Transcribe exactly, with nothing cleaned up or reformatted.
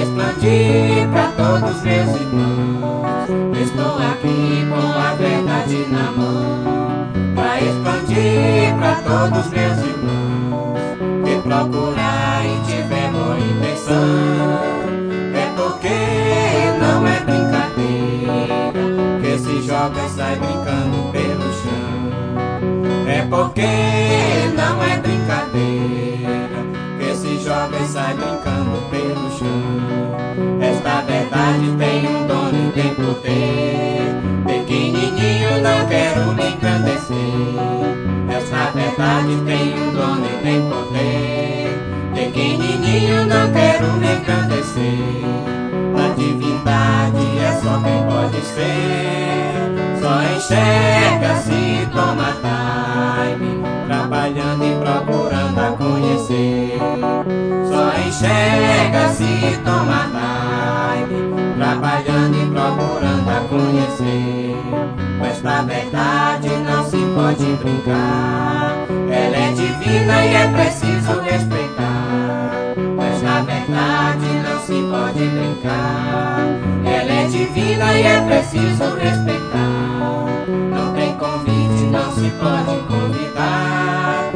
expandir para todos meus irmãos. Estou aqui com a verdade na mão, para expandir para todos meus irmãos. Quem procurar e tiver boa intenção, é porque não é brincadeira que se joga e sai brincando pelo chão. É porque não é brincadeira que se joga e sai brincando pelo chão. Esta verdade tem um dono e tem poder. Pequenininho, não quero me engrandecer. Esta verdade tem um dono e tem poder. Pequenininho, não quero me engrandecer. A divindade é só quem pode ser. Só enxerga se toma time, trabalhando e procurando a conhecer. Só enxerga se toma time, trabalhando e procurando a conhecer. Com esta verdade não se pode brincar, ela é divina e é preciso respeitar. Com esta verdade não se pode brincar, ela é divina e é preciso respeitar. Não tem convite, não se pode convidar.